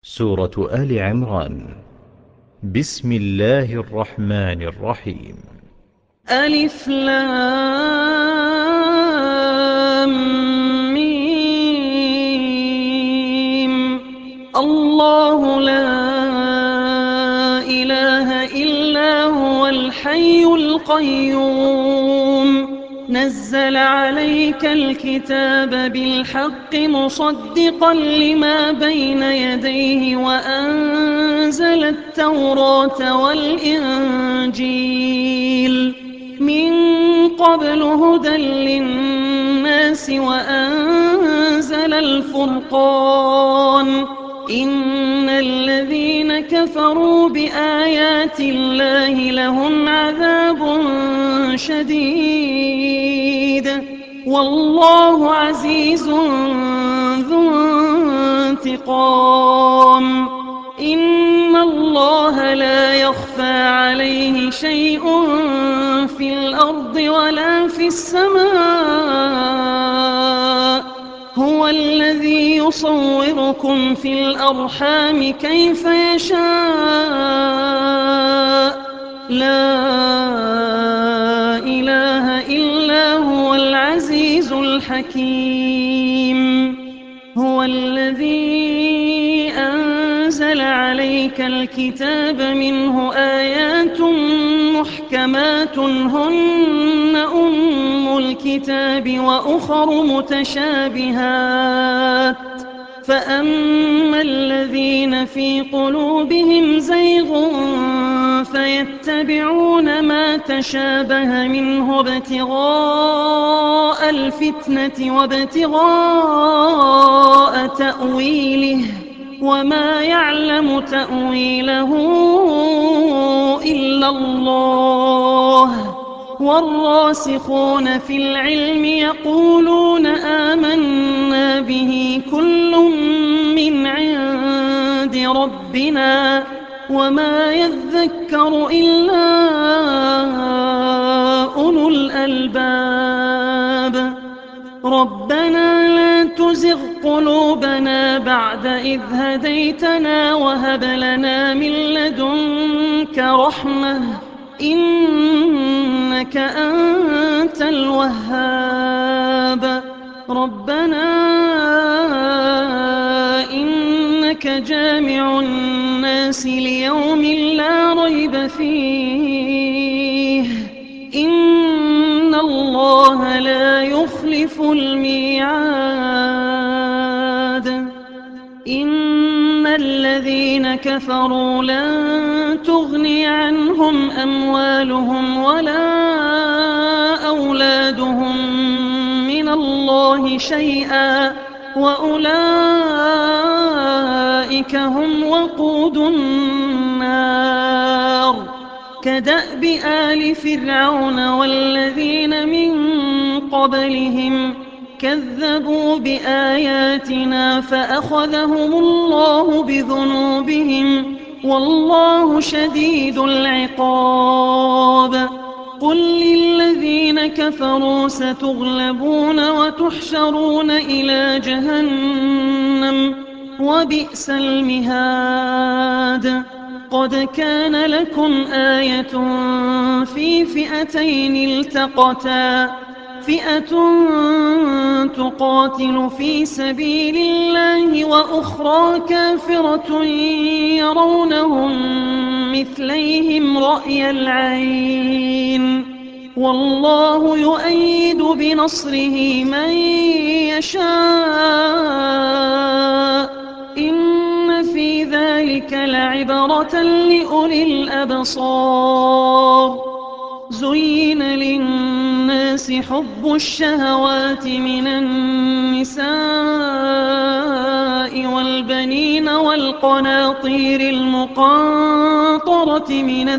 سورة آل عمران. بسم الله الرحمن الرحيم. ألف لام ميم. الله لا إله إلا هو الحي القيوم نزل عليك الكتاب بالحق مصدقا لما بين يديه وأنزل التوراة والإنجيل من قبل هدى للناس وأنزل الفرقان إن الذين كفروا بآيات الله لهم عذاب شديد والله عزيز ذو انتقام. إن الله لا يخفى عليه شيء في الأرض ولا في السماء هو الذي يصوركم في الأرحام كيف يشاء لا إله إلا هو العزيز الحكيم. هو الذي أنزل عليك الكتاب منه آيات محكمات هن أم الكتاب وأخر متشابهات فأما الذين في قلوبهم زيغ فيتبعون ما تشابه منه ابتغاء الفتنة وابتغاء تأويله وما يعلم تأويله إلا الله والراسخون في العلم يقولون آمنا به كل من عند ربنا وما يذكر إلا أولو الألباب. ربنا لا تزغ قلوبنا بعد إذ هديتنا وهب لنا من لدنك رحمة إنك أنت الوهاب. ربنا إنك جامع الناس ليوم لا ريب فيه إن الله لا يخلف الميعاد. إن الذين كفروا لن تغني عنهم أموالهم ولا أولادهم من الله شيئا وأولئك هم وقود النار. كدأب آل فرعون والذين من قبلهم كذبوا بآياتنا فأخذهم الله بذنوبهم والله شديد العقاب. قل للذين كفروا ستغلبون وتحشرون إلى جهنم وبئس المهاد. قد كان لكم آية في فئتين التقتا فئة تقاتل في سبيل الله وأخرى كافرة يرونهم مثليهم رأي العين والله يؤيد بنصره من يشاء إن في ذلك لعبرة لأولي الأبصار. زين للناس حب الشهوات من النساء والقناطير المقنطرة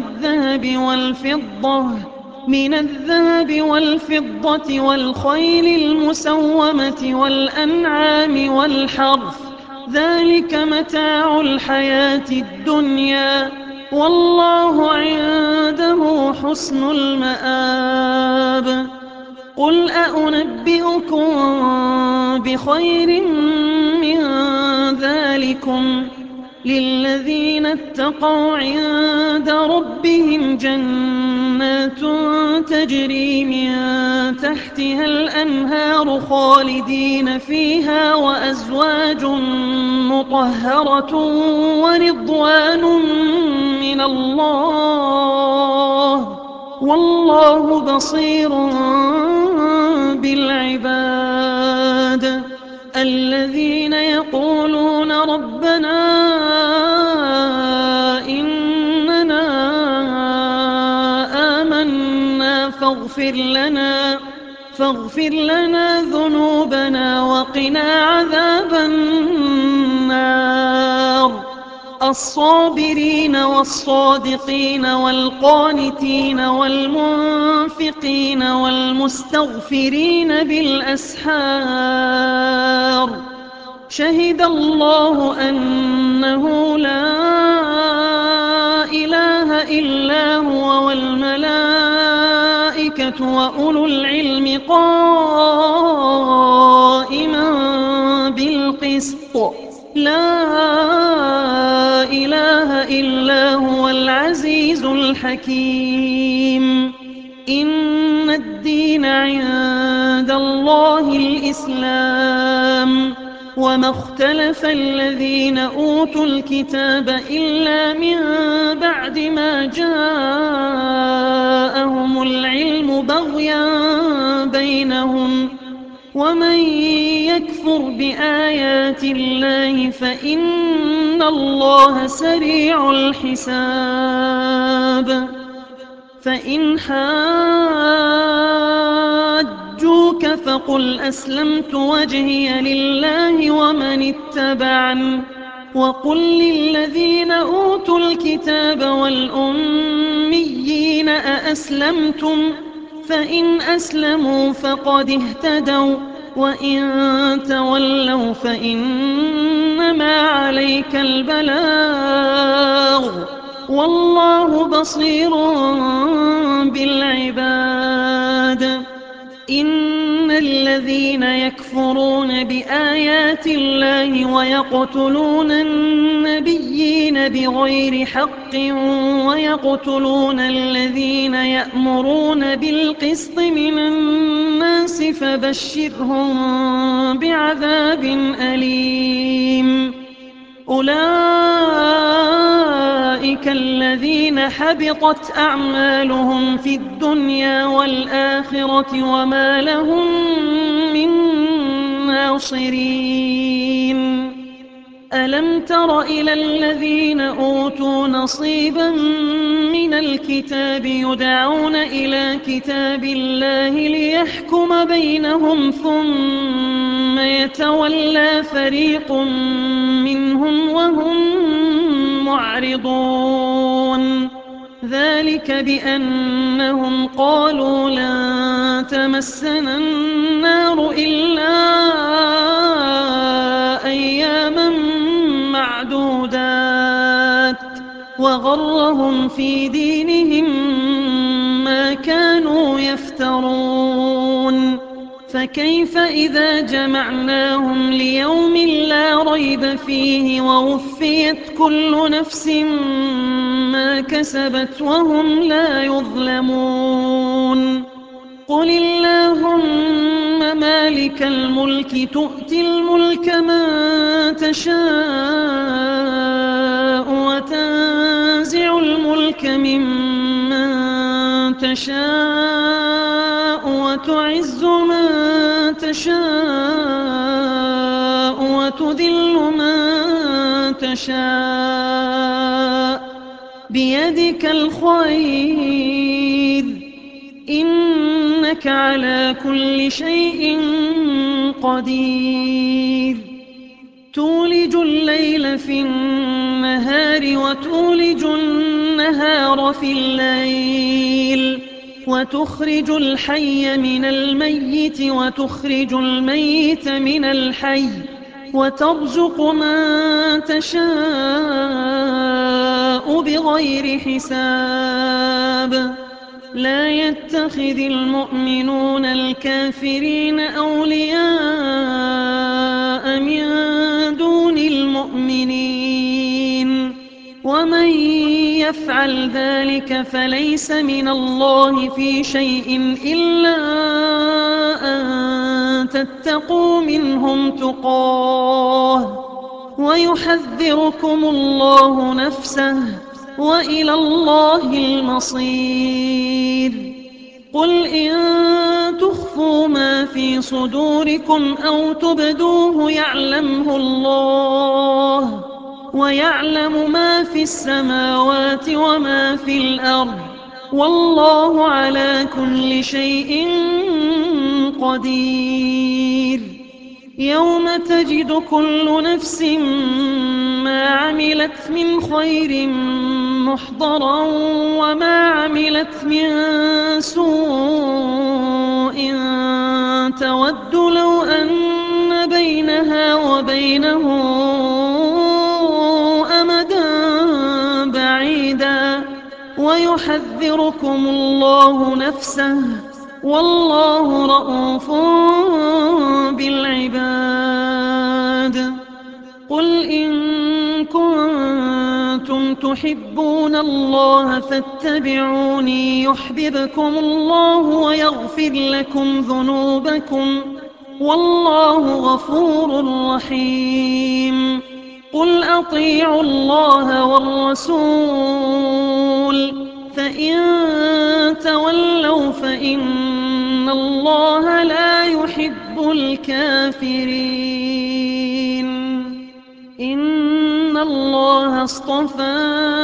من الذهب والفضة والخيل المسومة والأنعام والحرث ذلك متاع الحياة الدنيا والله عنده حسن المآب. قل أنبئكم بخير من ذلكم للذين اتقوا عند ربهم جنات تجري من تحتها الأنهار خالدين فيها وأزواج مطهرة ورضوان من الله والله بصير بالعباد الذين يقولون ربنا إننا آمنا فاغفر لنا ذنوبنا وقنا عذاب النار الصابرين والصادقين والقانتين والمنفقين والمستغفرين بالأسحار شهد الله أنه لا إله إلا هو والملائكة وأولو العلم قائما بالقسط لا إله إلا هو العزيز الحكيم إن الدين عند الله الإسلام وما اختلف الذين أوتوا الكتاب إلا من بعد ما جاءهم العلم بغيا بينهم ومن يكفر بآيات الله فإن الله سريع الحساب فإن حاجوك فقل أسلمت وجهي لله ومن اتبعني وقل للذين أوتوا الكتاب والأميين أأسلمتم فإن أسلموا فقد اهتدوا وإن تولوا فإنما عليك البلاغ والله بصير بالعباد إن الذين يكفرون بآيات الله ويقتلون النبيين بغير حق ويقتلون الذين يأمرون بالقسط من الناس فبشرهم بعذاب أليم أولئك الذين حبطت أعمالهم في الدنيا والآخرة وما لهم من ناصرين ألم تر إلى الذين أوتوا نصيبا من الكتاب يدعون إلى كتاب الله ليحكم بينهم ثم يتولى فريق منهم وهم معرضون ذلك بأنهم قالوا لن تمسنا النار إلا أياما معدودات وغرهم في دينهم ما كانوا يفترون فكيف إذا جمعناهم ليوم لا ريب فيه ووفيت كل نفس ما كسبت وهم لا يظلمون قل اللهم مالك الملك تؤتي الملك من تشاء وتنزع الملك ممن تشاء وتعز من تشاء وتذل من تشاء بيدك الخير إنك على كل شيء قدير تولج الليل في النهار وتولج النهار في الليل وتخرج الحي من الميت وتخرج الميت من الحي وترزق من تشاء بغير حساب لا يتخذ المؤمنون الكافرين أولياء من دون المؤمنين يفعل ذلك فليس من الله في شيء إلا أن تتقوا منهم تقاه ويحذركم الله نفسه وإلى الله المصير. قل إن تخفوا ما في صدوركم أو تبدوه يعلمه الله ويعلم ما في السماوات وما في الأرض والله على كل شيء قدير. يوم تجد كل نفس ما عملت من خير محضرا وما عملت من سوء تود لو أن بينها وبينه أمدا بعيدا ويحذركم الله نفسه والله رءوف بالعباد. قل إن كنتم تحبون الله فاتبعوني يحببكم الله ويغفر لكم ذنوبكم والله غفور رحيم. قل أطيعوا الله والرسول فإن تولوا فإن الله لا يحب الكافرين. إن الله اصطفى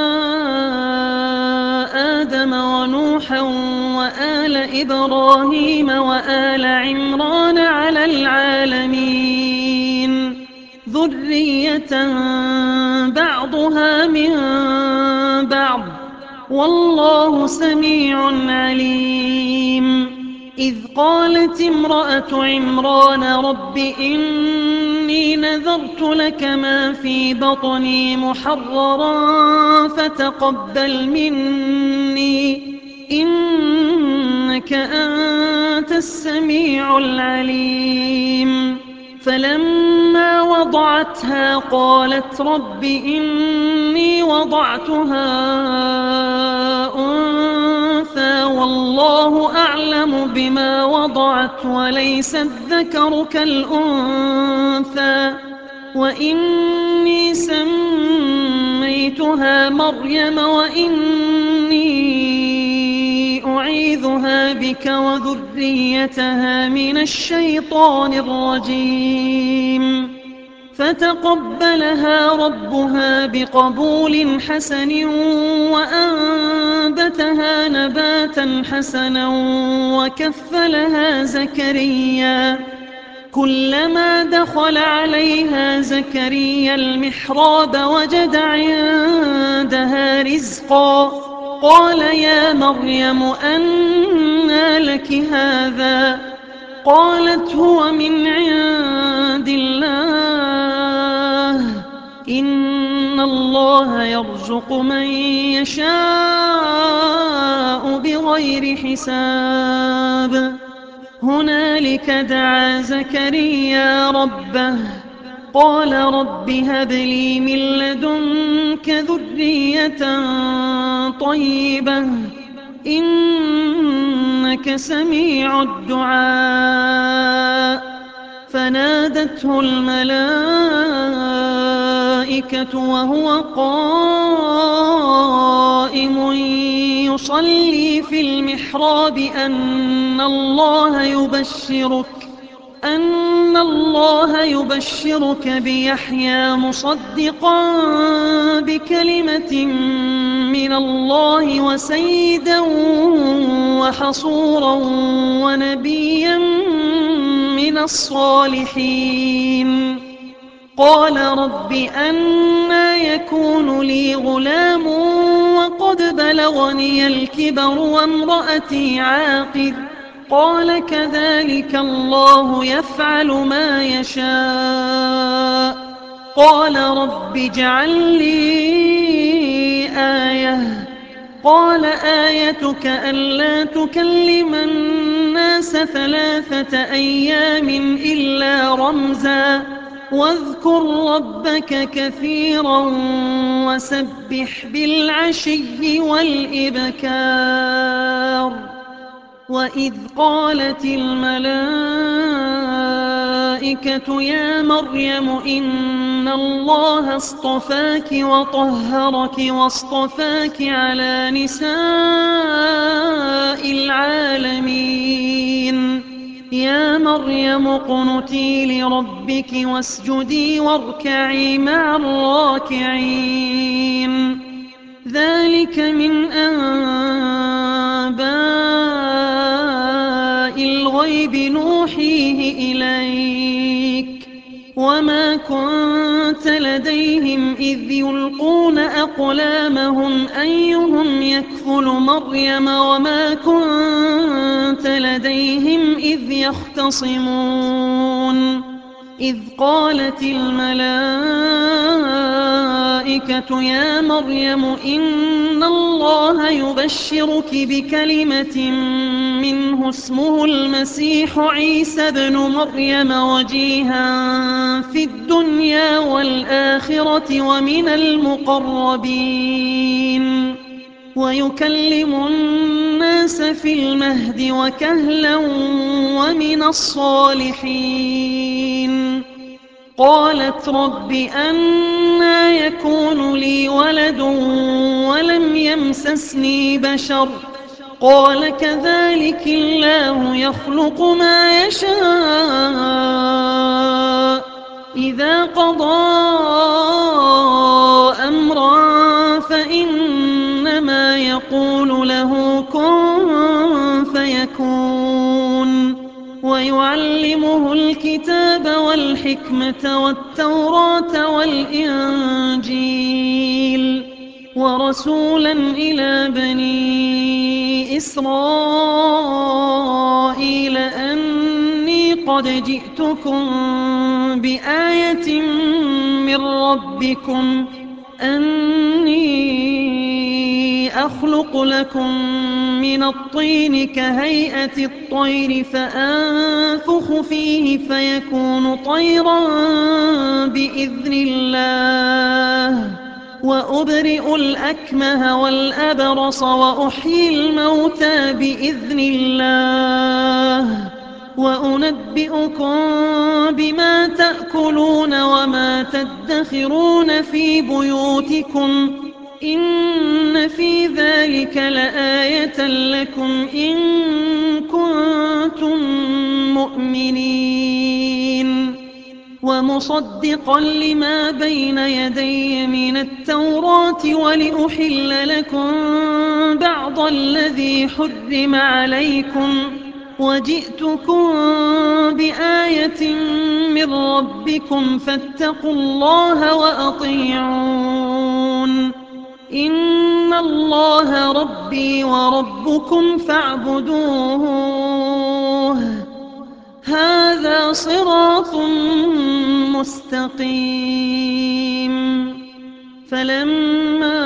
آدم ونوحا وآل إبراهيم وآل عمران على العالمين ذرية بعضها من بعض والله سميع عليم. إذ قالت امرأة عمران رب إني نذرت لك ما في بطني محررا فتقبل مني إنك أنت السميع العليم. فلما وضعتها قالت رب إني وضعتها أنثى والله أعلم بما وضعت وليس الذكر كالأنثى وإني سميتها مريم وإني أعيذها بك وذريتها من الشيطان الرجيم. فتقبلها ربها بقبول حسن وأنبتها نباتا حسنا وكفلها زكريا. كلما دخل عليها زكريا المحراب وجد عندها رزقا قال يا مريم أنى لك هذا؟ قالت هو من عند الله إن الله يرزق من يشاء بغير حساب. هنالك دعا زكريا ربه قال رب هب لي من لدنك ذرية طيبة إنك سميع الدعاء. فنادته الملائكة وهو قائم يصلي في المحراب أن الله يبشرك بيحيى مصدقا بكلمة من الله وسيدا وحصورا ونبيا من الصالحين. قال رب أنى يكون لي غلام وقد بلغني الكبر وامرأتي عاقر؟ قال كذلك الله يفعل ما يشاء. قال رب اجعل لي آية. قال آيتك ألا تكلم الناس 3 أيام إلا رمزا واذكر ربك كثيرا وسبح بالعشي والإبكار وإذ قالت الملائكة يا مريم إن الله اصطفاك وطهرك واصطفاك على نساء العالمين يا مريم اقنتي لربك واسجدي واركعي مع الراكعين ذلك من أنباء الغيب نوحيه إليك وما كنت لديهم إذ يلقون أقلامهم أيهم يكفل مريم وما كنت لديهم إذ يختصمون إذ قالت الملائكة يا مريم إن الله يبشرك بكلمة منه اسمه المسيح عيسى ابن مريم وجيها في الدنيا والآخرة ومن المقربين ويكلم الناس في المهد وكهلا ومن الصالحين قالت رب أنى يكون لي ولد ولم يمسسني بشر قال كذلك الله يخلق ما يشاء إذا قضى أمرا فإنما يقول له كن فيكون ويعلمه الكتاب والحكمة والتوراة والإنجيل ورسولا إلى بني إسرائيل أني قد جئتكم بآية من ربكم أني أخلق لكم من الطين كهيئة الطير فأنفخ فيه فيكون طيرا بإذن الله وأبرئ الأكمه والأبرص وأحيي الموتى بإذن الله وأنبئكم بما تأكلون وما تدخرون في بيوتكم إن في ذلك لآية لكم إن كنتم مؤمنين ومصدقا لما بين يدي من التوراة ولأحل لكم بعض الذي حرم عليكم وجئتكم بآية من ربكم فاتقوا الله وأطيعون إن الله ربي وربكم فاعبدوه هذا صراط مستقيم فلما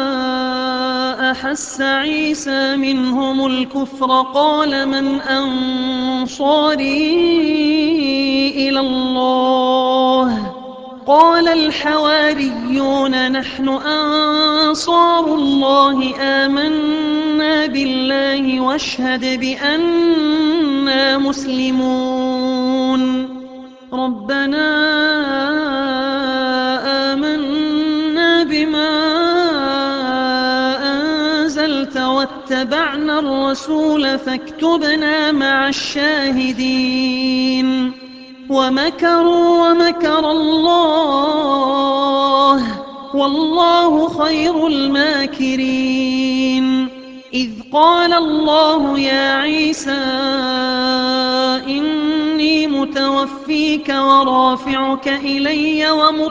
أحس عيسى منهم الكفر قال من أنصاري إلى الله قال الحواريون نحن أنصار الله آمنا بالله واشهد بأننا مسلمون ربنا آمنا بما أنزلت واتبعنا الرسول فاكتبنا مع الشاهدين ومكروا ومكر الله والله خير الماكرين إذ قال الله يا عيسى إني متوفيك ورافعك إلي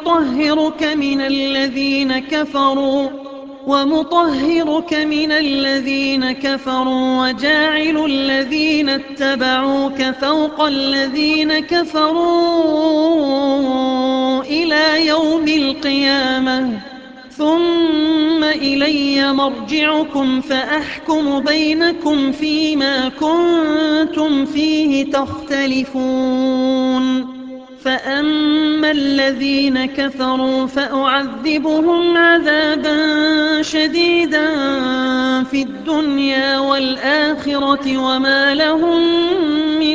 ومطهرك من الذين كفروا وجاعل الذين اتبعوك فوق الذين كفروا إلى يوم القيامة ثم إلي مرجعكم فأحكم بينكم فيما كنتم فيه تختلفون فأما الذين كفروا فأعذبهم عذابا شديدا في الدنيا والآخرة وما لهم من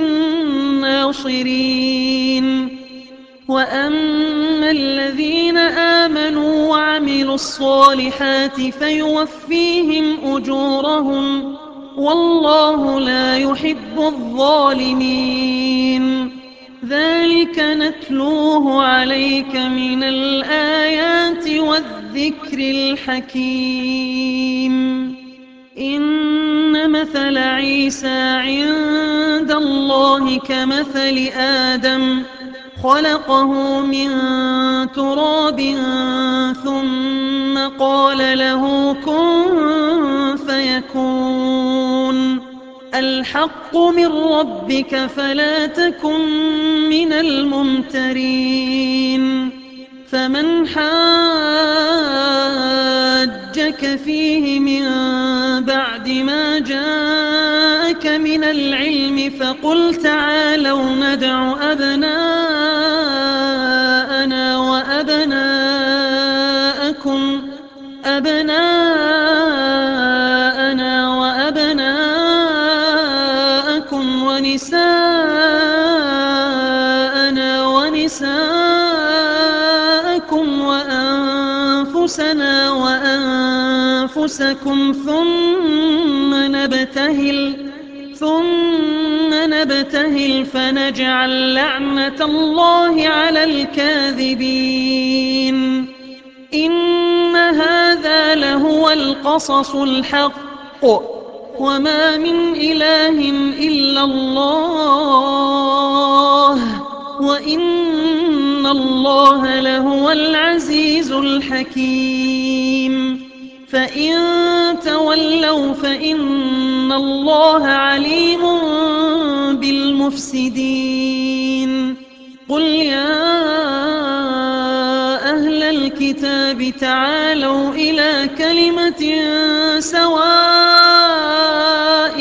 ناصرين. وأما الذين آمنوا وعملوا الصالحات فيوفيهم أجورهم والله لا يحب الظالمين. ذلك نتلوه عليك من الآيات والذكر الحكيم. إن مثل عيسى عند الله كمثل آدم خلقه من تراب ثم قال له كن فيكون. الحق من ربك فلا تكن من الممترين. فمن حاجك فيه من بعد ما جاءك من العلم فقل تعالوا ندع أبناءنا وأبناءكم ونساءنا ونساءكم وأنفسنا وأنفسكم ثم نبتهل فنجعل لعنة الله على الكاذبين. إن هذا لهو القصص الحق وما من إله إلا الله وإن الله لهو العزيز الحكيم. فإن تولوا فإن الله عليم بالمفسدين. قل يا أهل الكتاب تعالوا إلى كلمة سواء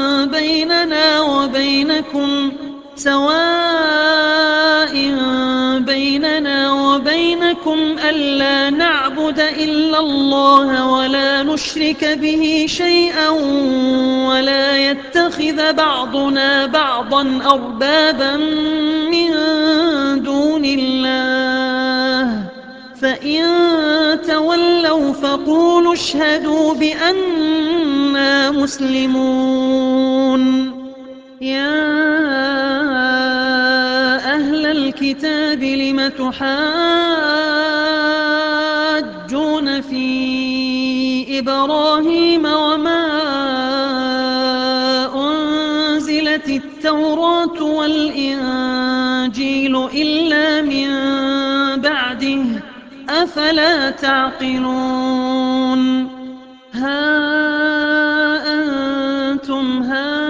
بيننا وبينكم ألا نعبد إلا الله ولا نشرك به شيئا ولا يتخذ بعضنا بعضا أربابا من دون الله. فإن تولوا فقولوا اشهدوا بأننا مسلمون. يا أهل الكتاب لم تحاجون في إبراهيم وما أنزلت التوراة والإنجيل إلا من بعده أفلا تعقلون. ها أنتم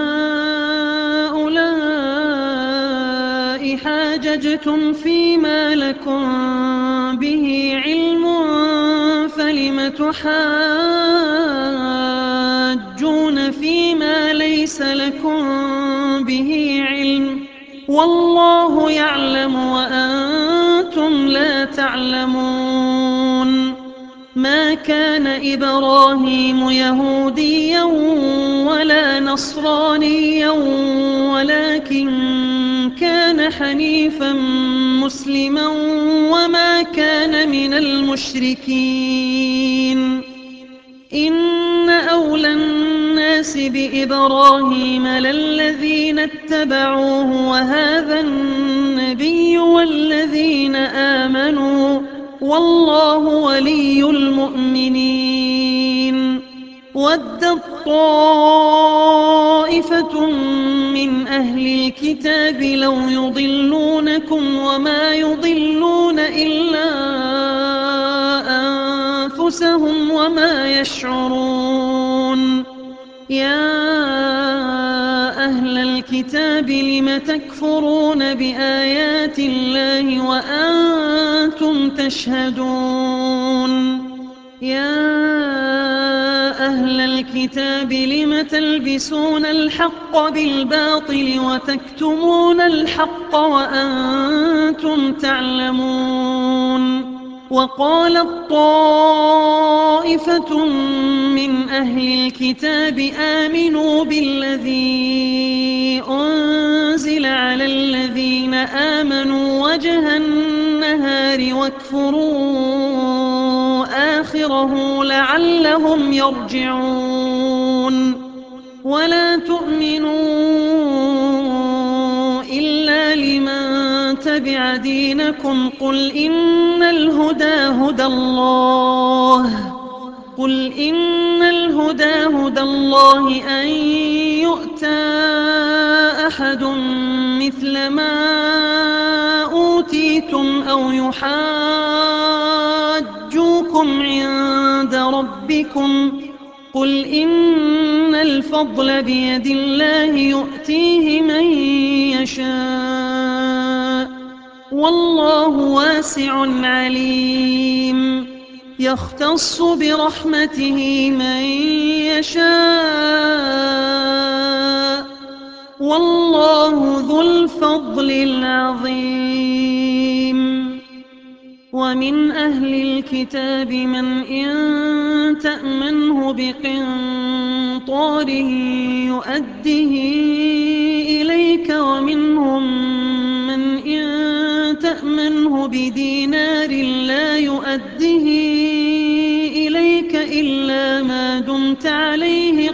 هؤلاء حاججتم فيما لكم به علم فلم تحاجون فيما ليس لكم به علم والله يعلم وأنتم لا تعلمون. ما كان إبراهيم يهوديا ولا نصرانيا ولكن كان حنيفا مسلما وما كان من المشركين. إن أولى الناس بإبراهيم للذين اتبعوه وهذا النبي والذين آمنوا والله ولي المؤمنين. ودت طائفة من أهل الكتاب لو يضلونكم وما يضلون إلا أنفسهم وما يشعرون. يا أهل الكتاب لم تكفرون بآيات الله وأنتم تشهدون. يا أهل الكتاب لم تلبسون الحق بالباطل وتكتمون الحق وأنتم تعلمون وقالت طائفة من أهل الكتاب آمنوا بالذي أنزل على الذين آمنوا وجه النهار واكفروا آخره لعلهم يرجعون ولا تؤمنوا إلا لمن تبع دينكم قل إن الهدى هدى الله أن يؤتى أحد مثل ما أوتيتم أو يحاجوكم عند ربكم قل إن الفضل بيد الله يؤتيه من يشاء والله واسع عليم يختص برحمته من يشاء والله ذو الفضل العظيم ومن أهل الكتاب من إن تأمنه بقنطار يؤده إليك ومنهم من إن تأمنه بدينار لا يؤده إليك إلا ما دمت عليه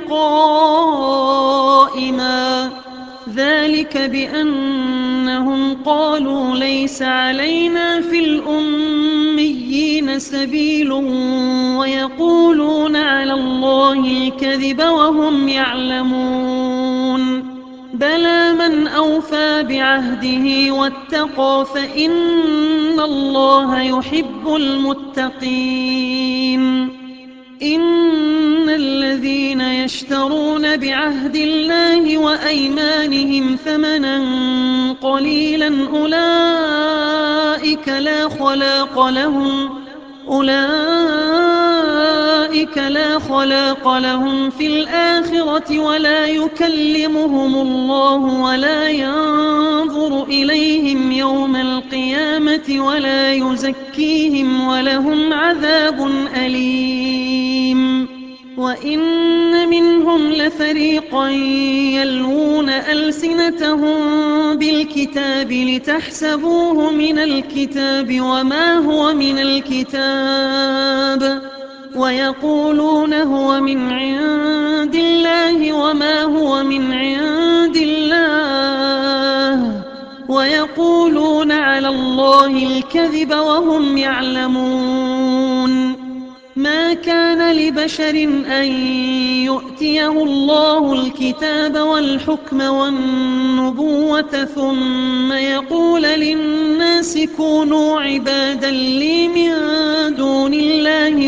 قائما ذلك بأنهم قالوا ليس علينا في الأميين سبيل ويقولون على الله الكذب وهم يعلمون بلى من أوفى بعهده واتقى فإن الله يحب المتقين إن الذين يشترون بعهد الله وأيمانهم ثمنا قليلا أولئك لا خلاق لهم في الآخرة ولا يكلمهم الله ولا ينظر إليهم يوم القيامة ولا يزكيهم ولهم عذاب أليم وإن منهم لفريقا يلوون ألسنتهم بالكتاب لتحسبوه من الكتاب وما هو من الكتاب ويقولون هو من عند الله وما هو من عند الله ويقولون على الله الكذب وهم يعلمون ما كان لبشر أن يؤتيه الله الكتاب والحكم والنبوة ثم يقول للناس كونوا عبادا لي من دون الله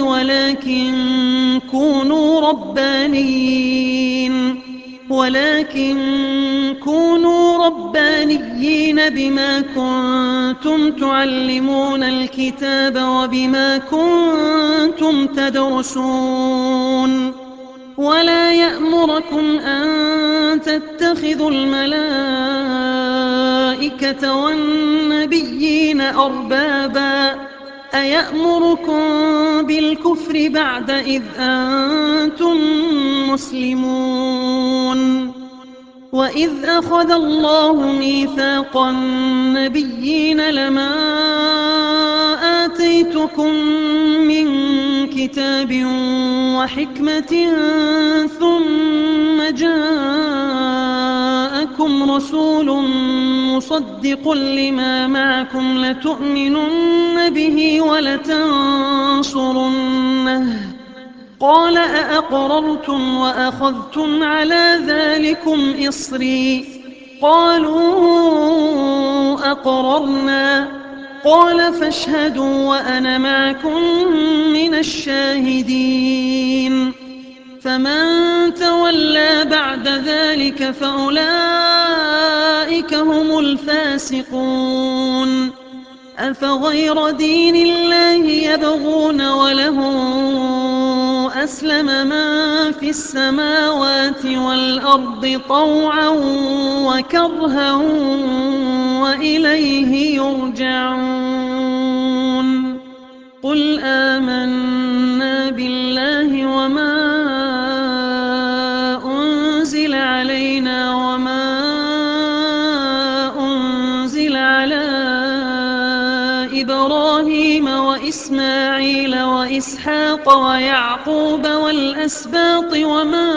ولكن كونوا ربانيين بما كنتم تعلمون الكتاب وبما كنتم تدرسون ولا يأمركم أن تتخذوا الملائكة والنبيين أربابا أيأمركم بالكفر بعد إذ أنتم مسلمون وإذ أخذ الله ميثاق النبيين لما آتيتكم من كتاب وحكمة ثم جاءكم رسول مصدق لما معكم لتؤمنن به ولتنصرنه قال أأقررتم وأخذتم على ذلكم إصري قالوا أقررنا قال فاشهدوا وأنا معكم من الشاهدين فمن تولى بعد ذلك فأولئك هم الفاسقون أفغير دين الله يبغون وله أسلم من في السماوات والأرض طوعا وكرها وإليه يرجعون قل آمنا بالله وما أنزل علينا وما أنزل على إبراهيم وإسماعيل وإسحاق ويعقوب والأسباط وما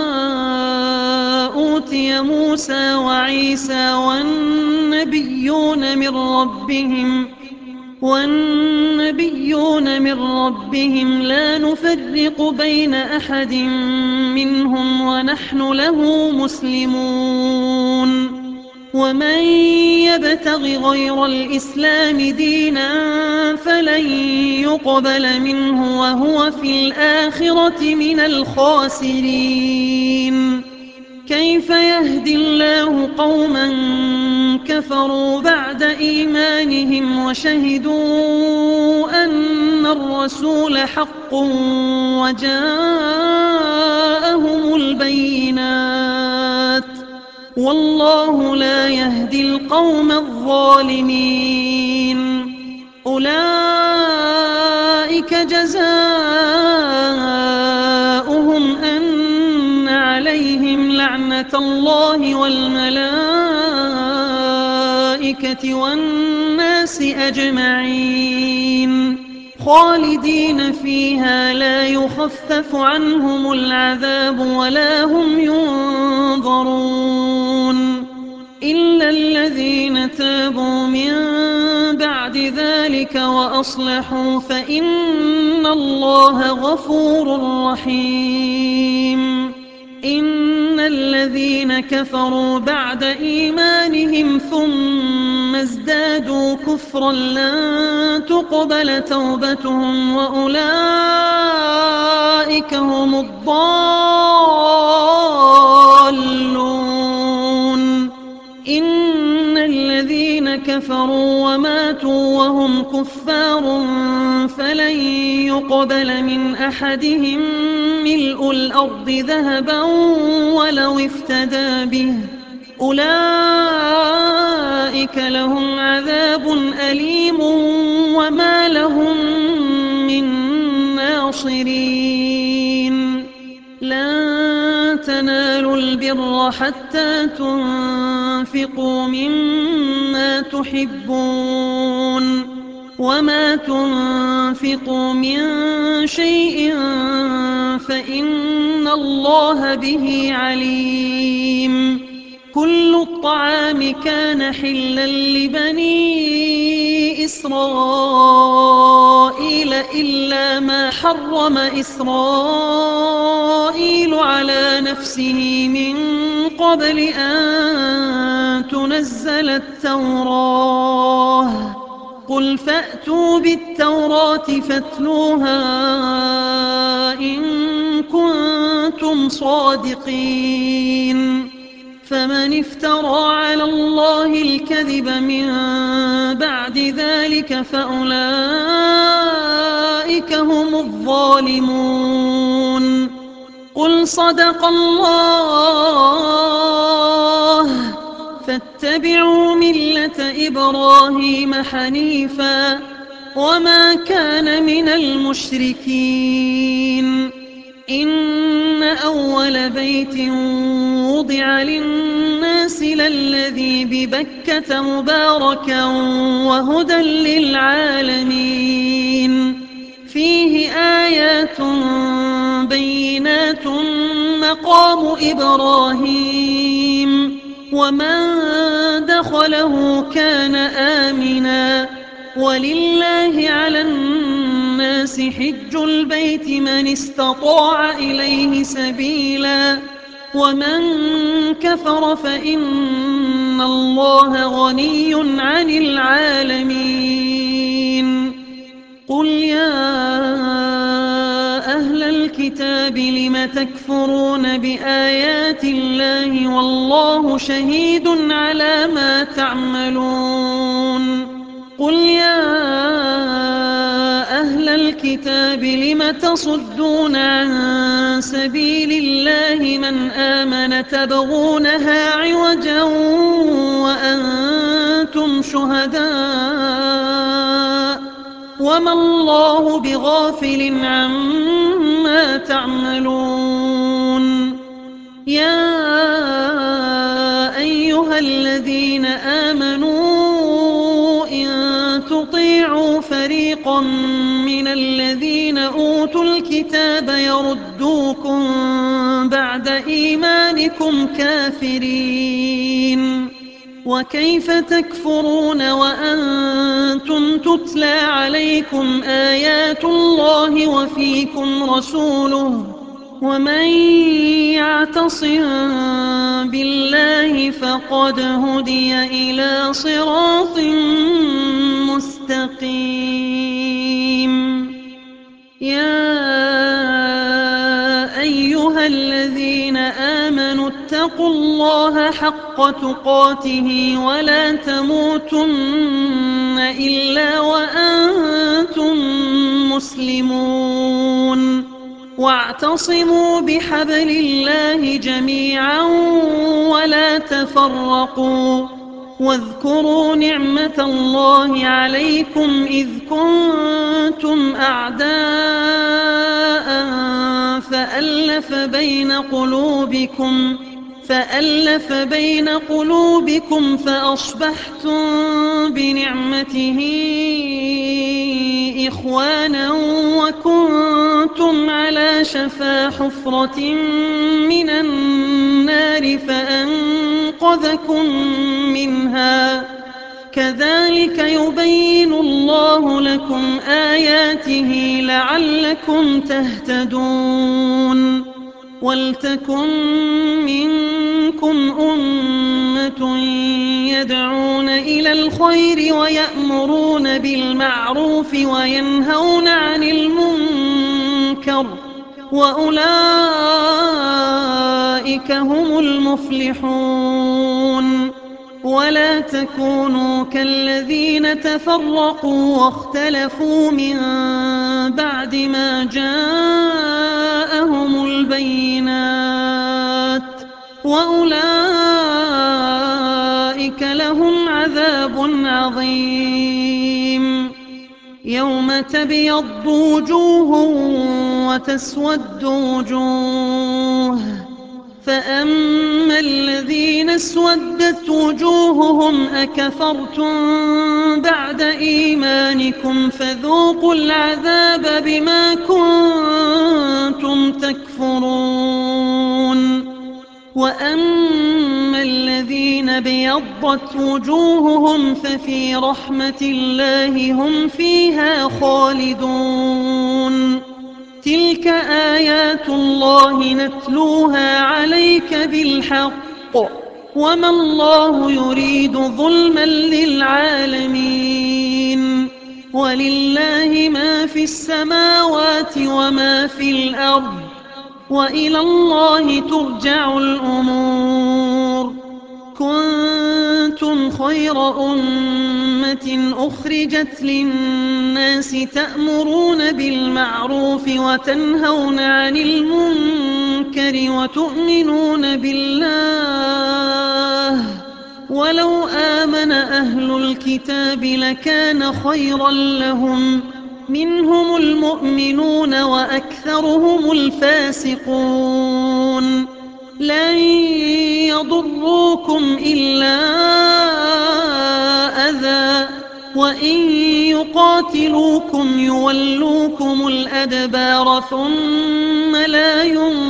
أوتي موسى وعيسى والنبيون من ربهم لا نفرق بين أحد منهم ونحن له مسلمون ومن يبتغ غير الإسلام دينا فلن يقبل منه وهو في الآخرة من الخاسرين كيف يهدي الله قوما كفروا بعد إيمانهم وشهدوا أن الرسول حق وجاءهم البينات والله لا يهدي القوم الظالمين أولئك جزاؤهم أن عليهم لعنة الله والملائكة والناس أجمعين خالدين فيها لا يخفف عنهم العذاب ولا هم ينظرون إلا الذين تابوا من بعد ذلك وأصلحوا فإن الله غفور رحيم إن الذين كفروا بعد إيمانهم ثم ازدادوا كفرا لن تقبل توبتهم وأولئك هم الضالون إن الذين كفروا وماتوا وهم كفار فلن يقبل من أحدهم ملء الأرض ذهبا ولو افتدى به أولئك لهم عذاب أليم وما لهم من ناصرين لن تنالوا البر حتى تنفقوا مما تحبون وما تنفقوا من شيء فإن الله به عليم كل الطعام كان حلا لبني إسرائيل إلا ما حرم إسرائيل على نفسه من قبل أن تنزل التوراة قل فأتوا بالتوراة فاتلوها إن كنتم صادقين فمن افترى على الله الكذب من بعد ذلك فأولئك هم الظالمون قل صدق الله فاتبعوا ملة إبراهيم حنيفا وما كان من المشركين إن أول بيت وضع للناس للذي ببكة مباركا وهدى للعالمين فيه آيات بينات مقام إبراهيم ومن دخله كان آمنا ولله على الناس حج البيت من استطاع إليه سبيلا ومن كفر فإن الله غني عن العالمين قل يا أهل الكتاب لم تكفرون بآيات الله والله شهيد على ما تعملون قل يا أهل الكتاب لم تصدون عن سبيل الله من آمن تبغونها عوجا وأنتم شهداء وما الله بغافل عما تعملون يا أيها الذين آمنوا إن تطيعوا فريقا من الذين أوتوا الكتاب يردوكم بعد إيمانكم كافرين وكيف تكفرون وأنتم تتلى عليكم آيات الله وفيكم رسوله ومن يعتصم بالله فقد هدي إلى صراط مستقيم يا أيها الذين آمنوا اتقوا الله حق تقاته ولا تموتن إلا وأنتم مسلمون واعتصموا بحبل الله جميعا ولا تفرقوا واذكروا نعمة الله عليكم إذ كنتم أعداء فألف بين قلوبكم فأصبحتم بنعمته إخوانا وكنتم على شفا حفرة من النار فأنقذكم منها كذلك يبين الله لكم آياته لعلكم تهتدون ولتكن منكم أمة يدعون إلى الخير ويأمرون بالمعروف وينهون عن المنكر وأولئك هم المفلحون ولا تكونوا كالذين تفرقوا واختلفوا من بعد ما جاءهم البينات وأولئك لهم عذاب عظيم يوم تبيض وجوه وتسود وجوه فأما الذين اسودت وجوههم أكفرتم بعد إيمانكم فذوقوا العذاب بما كنتم تكفرون وأما الذين ابيضت وجوههم ففي رحمة الله هم فيها خالدون تلك آيات الله نتلوها عليك بالحق وما الله يريد ظلما للعالمين ولله ما في السماوات وما في الأرض وإلى الله ترجع الأمور كنتم خير أمة أخرجت للناس تأمرون بالمعروف وتنهون عن المنكر وتؤمنون بالله ولو آمن أهل الكتاب لكان خيرا لهم منهم المؤمنون وأكثرهم الفاسقون لن يضروكم إلا أذى وإن يقاتلوكم يولوكم الأدبار ثم لا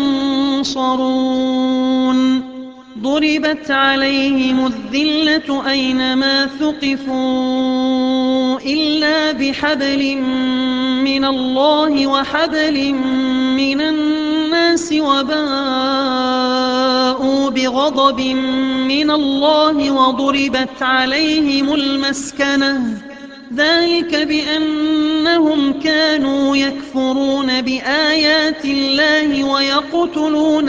ينصرون ضربت عليهم الذلة أينما ثقفوا إلا بحبل من الله وحبل من الناس وباءوا بغضب من الله وضربت عليهم المسكنة ذلك بأنهم كانوا يكفرون بآيات الله ويقتلون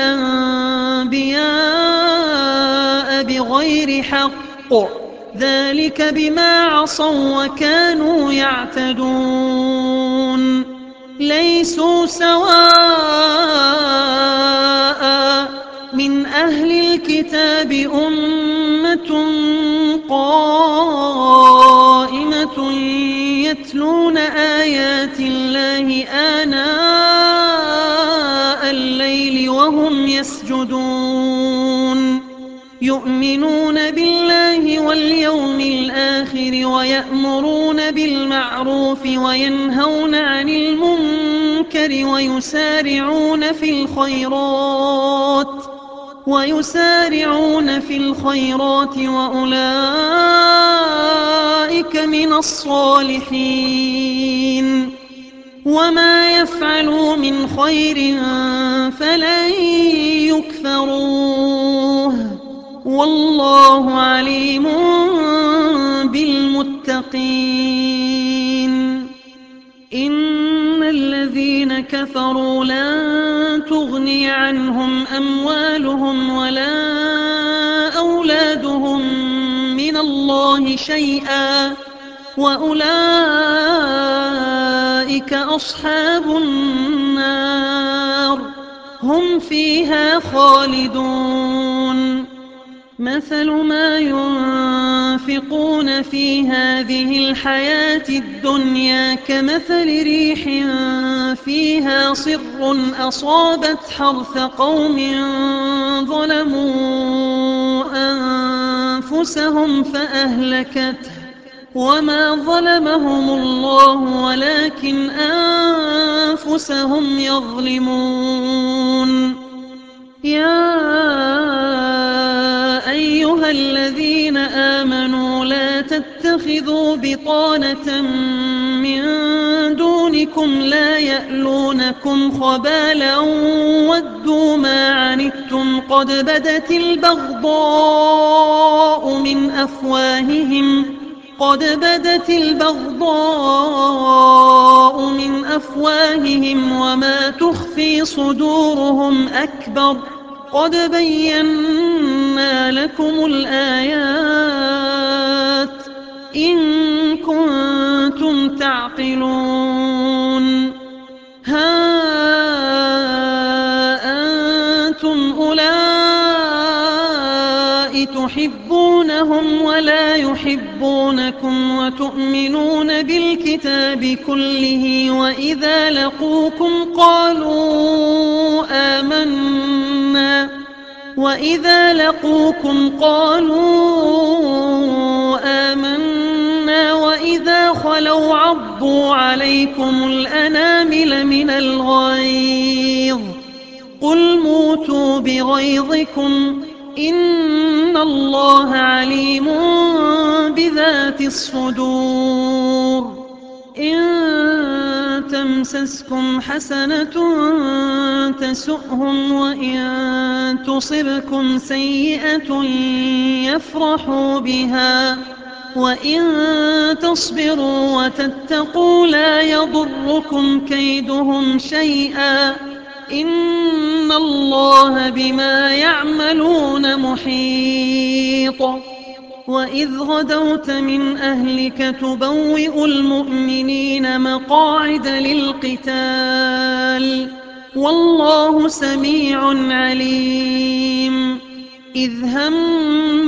الأنبياء بغير حق ذلك بما عصوا وكانوا يعتدون ليسوا سواء من أهل الكتاب أمة قائمة يتلون آيات الله آناء الليل وهم يسجدون يؤمنون بالله واليوم الآخر ويأمرون بالمعروف وينهون عن المنكر ويسارعون في الخيرات وأولئك من الصالحين وما يفعلوا من خير فلن يكفروه والله عليم بالمتقين إن الذين كفروا لن تغني عنهم أموالهم ولا أولادهم من الله شيئا وأولئك أصحاب النار هم فيها خالدون مثل ما ينفقون في هذه الحياة الدنيا كمثل ريح فيها صر أصابت حرث قوم ظلموا أنفسهم فأهلكته وما ظلمهم الله ولكن أنفسهم يظلمون يا أيها الذين آمنوا لا تتخذوا بطانة من دونكم لا يألونكم خبالا ودوا ما عنتم قد بدت البغضاء من أفواههم وما تخفي صدورهم أكبر قد بينا لكم الآيات إن كنتم تعقلون ها أنتم أولئك تحبونهم ولا يحبونكم وتؤمنون بالكتاب كله وإذا لقوكم قالوا آمنا وإذا خلوا عضوا عليكم الأنامل من الغيظ قل موتوا بغيظكم إن الله عليم بذات الصدور إن تمسسكم حسنة تسؤهم وإن تصبكم سيئة يفرحوا بها وإن تصبروا وتتقوا لا يضركم كيدهم شيئا إن الله بما يعملون محيط وإذ غدوت من أهلك تبوئ المؤمنين مقاعد للقتال والله سميع عليم إذ هم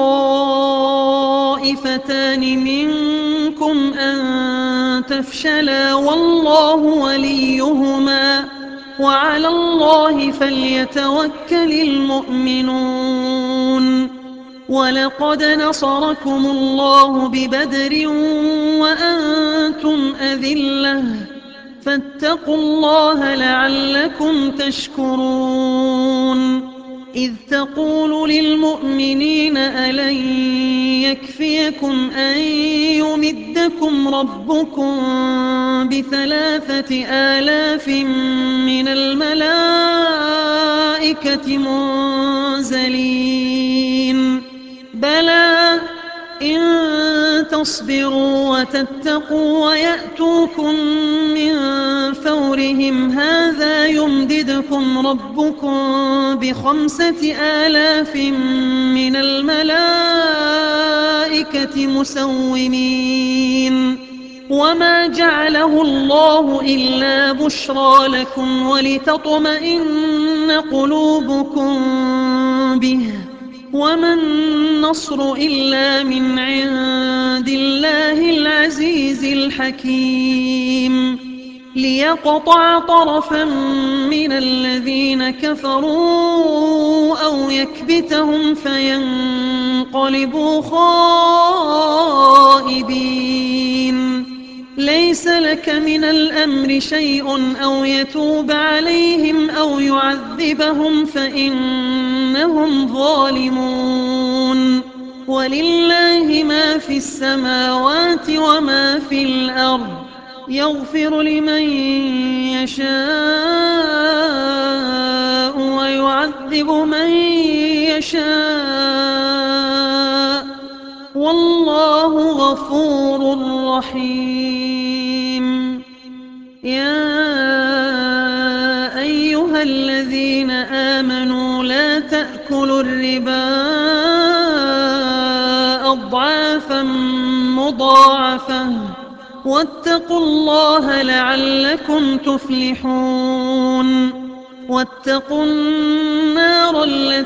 الطائفتان منكم أن تفشلا والله وليهما وعلى الله فليتوكل المؤمنون ولقد نصركم الله ببدر وأنتم أذلة فاتقوا الله لعلكم تشكرون إذ تقول للمؤمنين ألن يكفيكم أن يمدكم ربكم ب3,000 من الملائكة منزلين بلى إن تصبروا وتتقوا ويأتوكم من فورهم هذا يمددكم ربكم ب5,000 من الملائكة مسومين وما جعله الله إلا بشرى لكم ولتطمئن قلوبكم به وما النصر إلا من عند الله العزيز الحكيم ليقطع طرفا من الذين كفروا أو يكبتهم فينقلبوا خائبين ليس لك من الأمر شيء أو يتوب عليهم أو يعذبهم فإنهم ظالمون ولله ما في السماوات وما في الأرض يغفر لمن يشاء ويعذب من يشاء والله غفور رحيم يا أيها الذين آمنوا لا تأكلوا الربا أضعافا مضاعفة واتقوا الله لعلكم تفلحون واتقوا النار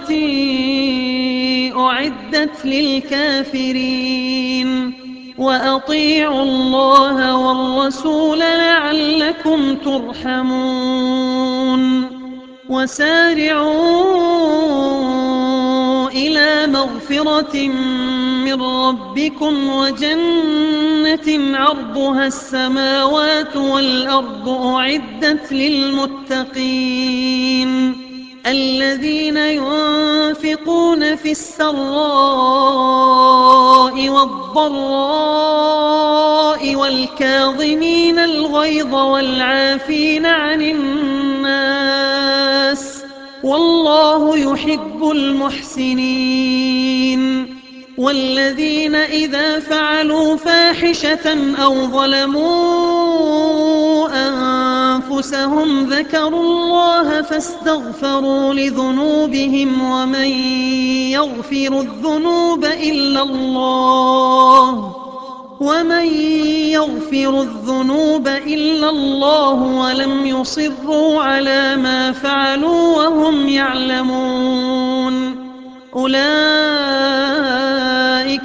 التي أعدت للكافرين وأطيعوا الله والرسول لعلكم ترحمون وسارعوا إلى مغفرة من ربكم وجنة عرضها السماوات والأرض أعدت للمتقين الذين ينفقون في السراء والضراء والكاظمين الغيظ والعافين عن الناس والله يحب المحسنين والذين إذا فعلوا فاحشة أو ظلموا أنفسهم ذكروا الله فاستغفروا لذنوبهم ومن يغفر الذنوب إلا الله ولم يصروا على ما فعلوا وهم يعلمون أولئك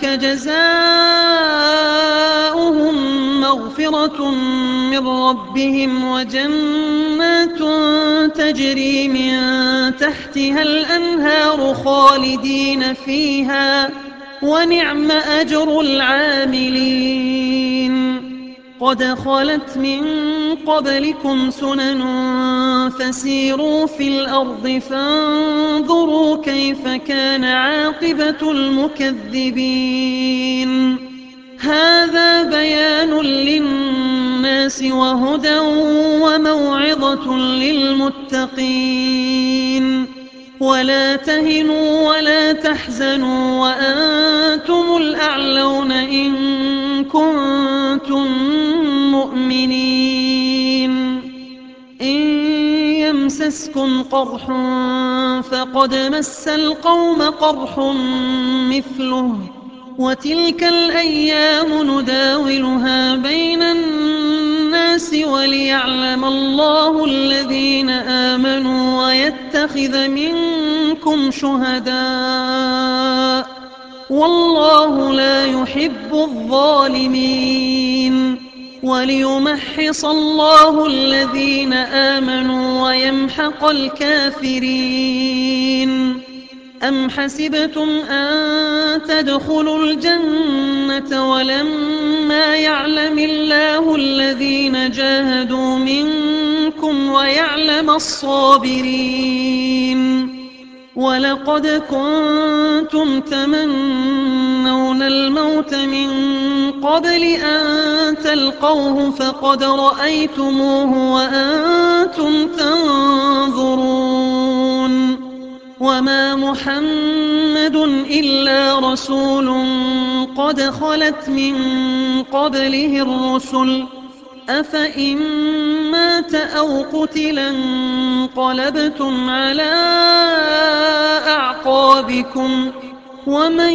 جزاؤهم مغفرة من ربهم وجنات تجري من تحتها الأنهار خالدين فيها ونعم أجر العاملين قد خلت من قبلكم سنن فسيروا في الأرض فانظروا كيف كان عاقبة المكذبين هذا بيان للناس وهدى وموعظة للمتقين ولا تهنوا ولا تحزنوا وأنتم الأعلون إن كنتم مؤمنين إن يمسسكم قرح فقد مس القوم قرح مثله وتلك الأيام نداولها بين الناس وليعلم الله الذين آمنوا ويتخذ منكم شهداء والله لا يحب الظالمين وليمحص الله الذين آمنوا ويمحق الكافرين أم حسبتم أن تدخلوا الجنة ولما يعلم الله الذين جاهدوا منكم ويعلم الصابرين ولقد كنتم تمنون الموت من قبل أن تلقوه فقد رأيتموه وأنتم تنظرون وما محمد إلا رسول قد خلت من قبله الرسل أفإن مات أو قتلا انقلبتم على أعقابكم ومن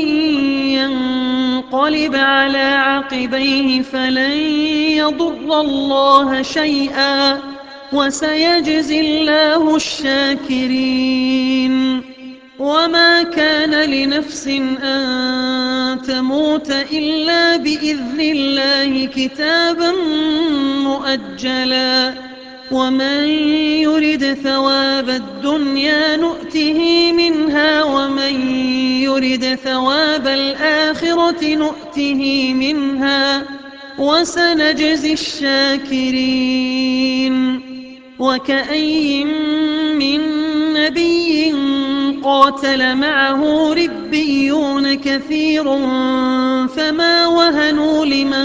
ينقلب على عقبيه فلن يضر الله شيئا وسيجزي الله الشاكرين. وما كان لنفس أن تموت إلا بإذن الله كتابا مؤجلا ومن يرد ثواب الدنيا نؤته منها ومن يرد ثواب الآخرة نؤته منها وسنجزي الشاكرين. وكأين من نبي قاتل معه ربيون كثير فما وهنوا لما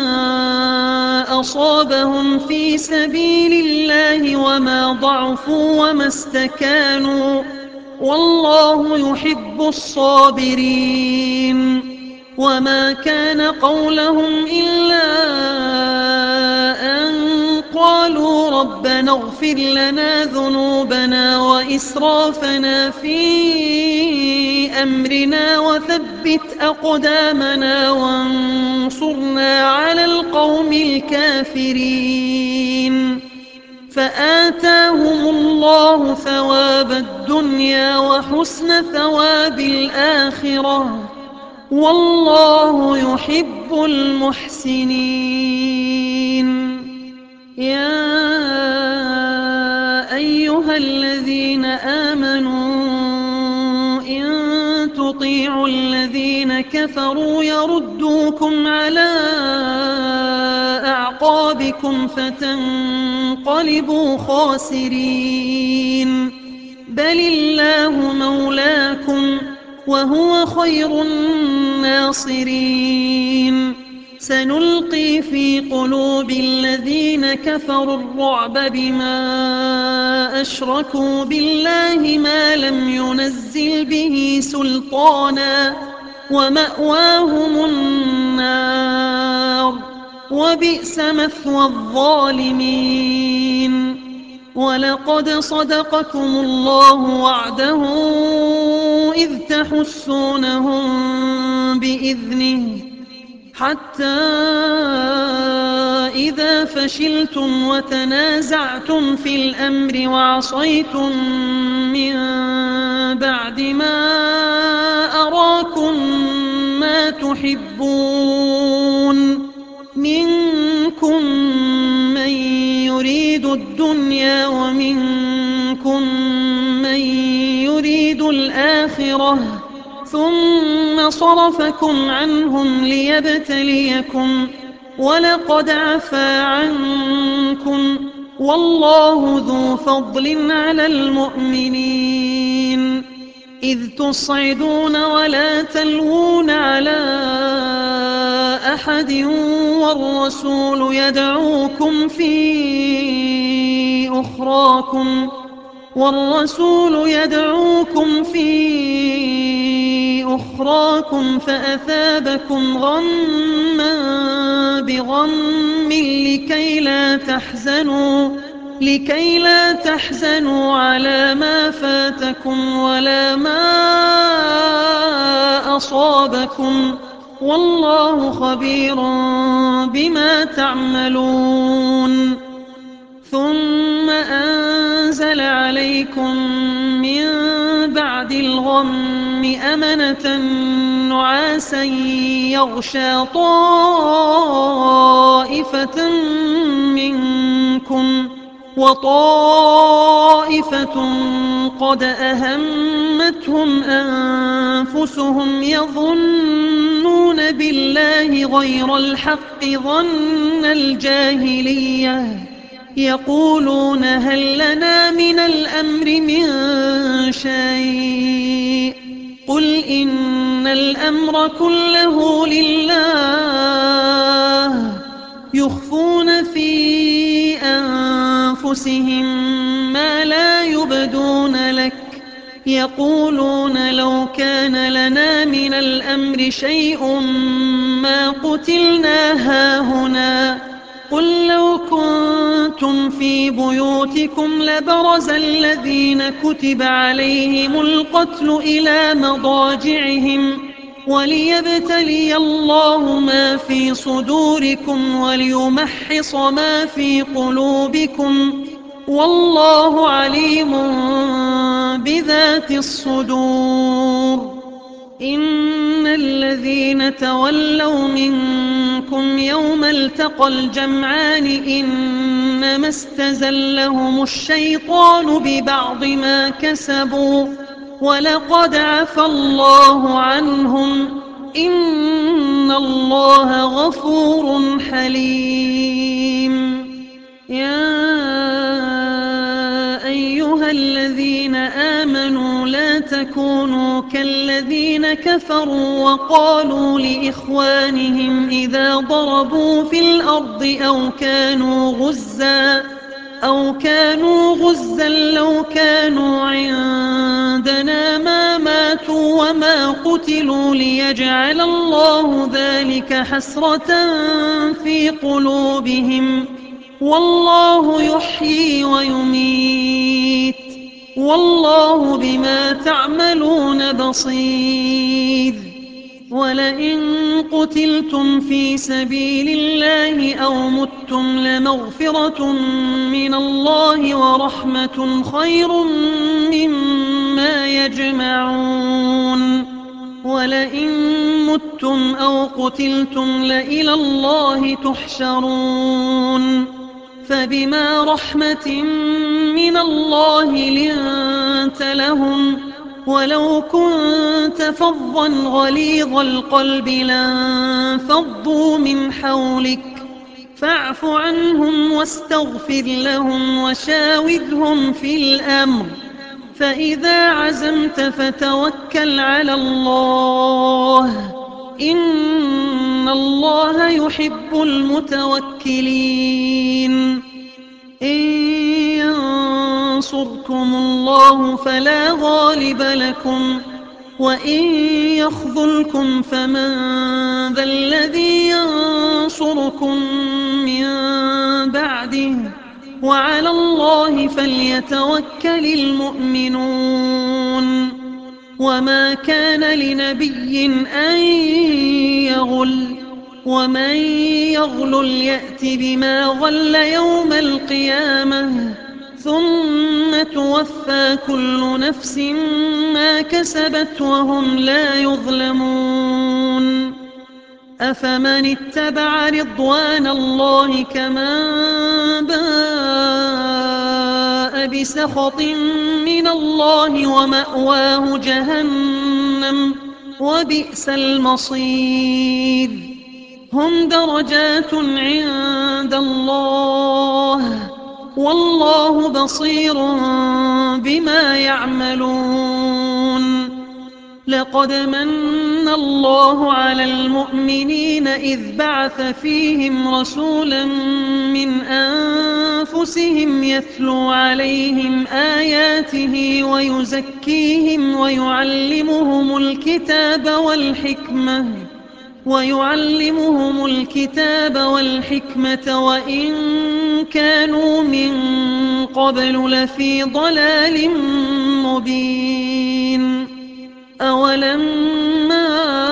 أصابهم في سبيل الله وما ضعفوا وما استكانوا والله يحب الصابرين. وما كان قولهم إلا أن قالوا ربنا اغفر لنا ذنوبنا وإسرافنا في أمرنا وثبت أقدامنا وانصرنا على القوم الكافرين. فآتاهم الله ثواب الدنيا وحسن ثواب الآخرة والله يحب المحسنين. يا أيها الذين آمنوا إن تطيعوا الذين كفروا يردوكم على أعقابكم فتنقلبوا خاسرين. بل الله مولاكم وهو خير الناصرين. سنلقي في قلوب الذين كفروا الرعب بما أشركوا بالله ما لم ينزل به سلطانا ومأواهم النار وبئس مثوى الظالمين. ولقد صدقكم الله وعده إذ تحسونهم بإذنه حتى إذا فشلتم وتنازعتم في الأمر وعصيتم من بعد ما أراكم ما تحبون منكم من يريد الدنيا ومنكم من يريد الآخرة ثم صرفكم عنهم ليبتليكم ولقد عفا عنكم والله ذو فضل على المؤمنين. إذ تصعدون ولا تلوون على أحد والرسول يدعوكم في أخراكم فأثابكم غما بغم لكي لا تحزنوا على ما فاتكم ولا ما أصابكم والله خبير بما تعملون. ثم أنزل عليكم من بعد الغم أمنة نعاسا يغشى طائفة منكم وطائفة قد أهمتهم أنفسهم يظنون بالله غير الحق ظن الجاهلية يقولون هل لنا من الأمر من شيء قل إن الأمر كله لله يخفون في أنفسهم ما لا يبدون لك يقولون لو كان لنا من الأمر شيء ما قتلنا هاهنا قل لو كنتم في بيوتكم لبرز الذين كتب عليهم القتل إلى مضاجعهم وليبتلي الله ما في صدوركم وليمحص ما في قلوبكم والله عليم بذات الصدور. إن الذين تولوا منكم يوم التقى الجمعان إنما استزلهم الشيطان ببعض ما كسبوا ولقد عفى الله عنهم إن الله غفور حليم. يا أيها الذين آمنوا لا تكونوا كالذين كفروا وقالوا لإخوانهم إذا ضربوا في الأرض أو كانوا غزا لو كانوا عندنا ما ماتوا وما قتلوا ليجعل الله ذلك حسرة في قلوبهم والله يحيي ويميت والله بما تعملون بصير. ولئن قتلتم في سبيل الله أو متم لمغفرة من الله ورحمة خير مما يجمعون. ولئن متم أو قتلتم لإلى الله تحشرون. فبما رحمة من الله لنت لهم ولو كنت فظا غليظ القلب لانفضوا من حولك فاعف عنهم واستغفر لهم وشاورهم في الأمر فإذا عزمت فتوكل على الله إن الله يحب المتوكلين. إن ينصركم الله فلا غالب لكم وإن يخذلكم فمن ذا الذي ينصركم من بعده وعلى الله فليتوكل المؤمنون. وما كان لنبي أن يغل ومن يغلل يأت بما غل يوم القيامة ثم توفى كل نفس ما كسبت وهم لا يظلمون. أفمن اتبع رضوان الله كمن باء بسخط من الله ومأواه جهنم وبئس المصير. هم درجات عند الله والله بصير بما يعملون. لقد من الله على المؤمنين إذ بعث فيهم رسولا من أنفسهم يتلو عليهم آياته ويزكيهم ويعلمهم الكتاب والحكمة وإن كانوا من قبل لفي ضلال مبين. أولما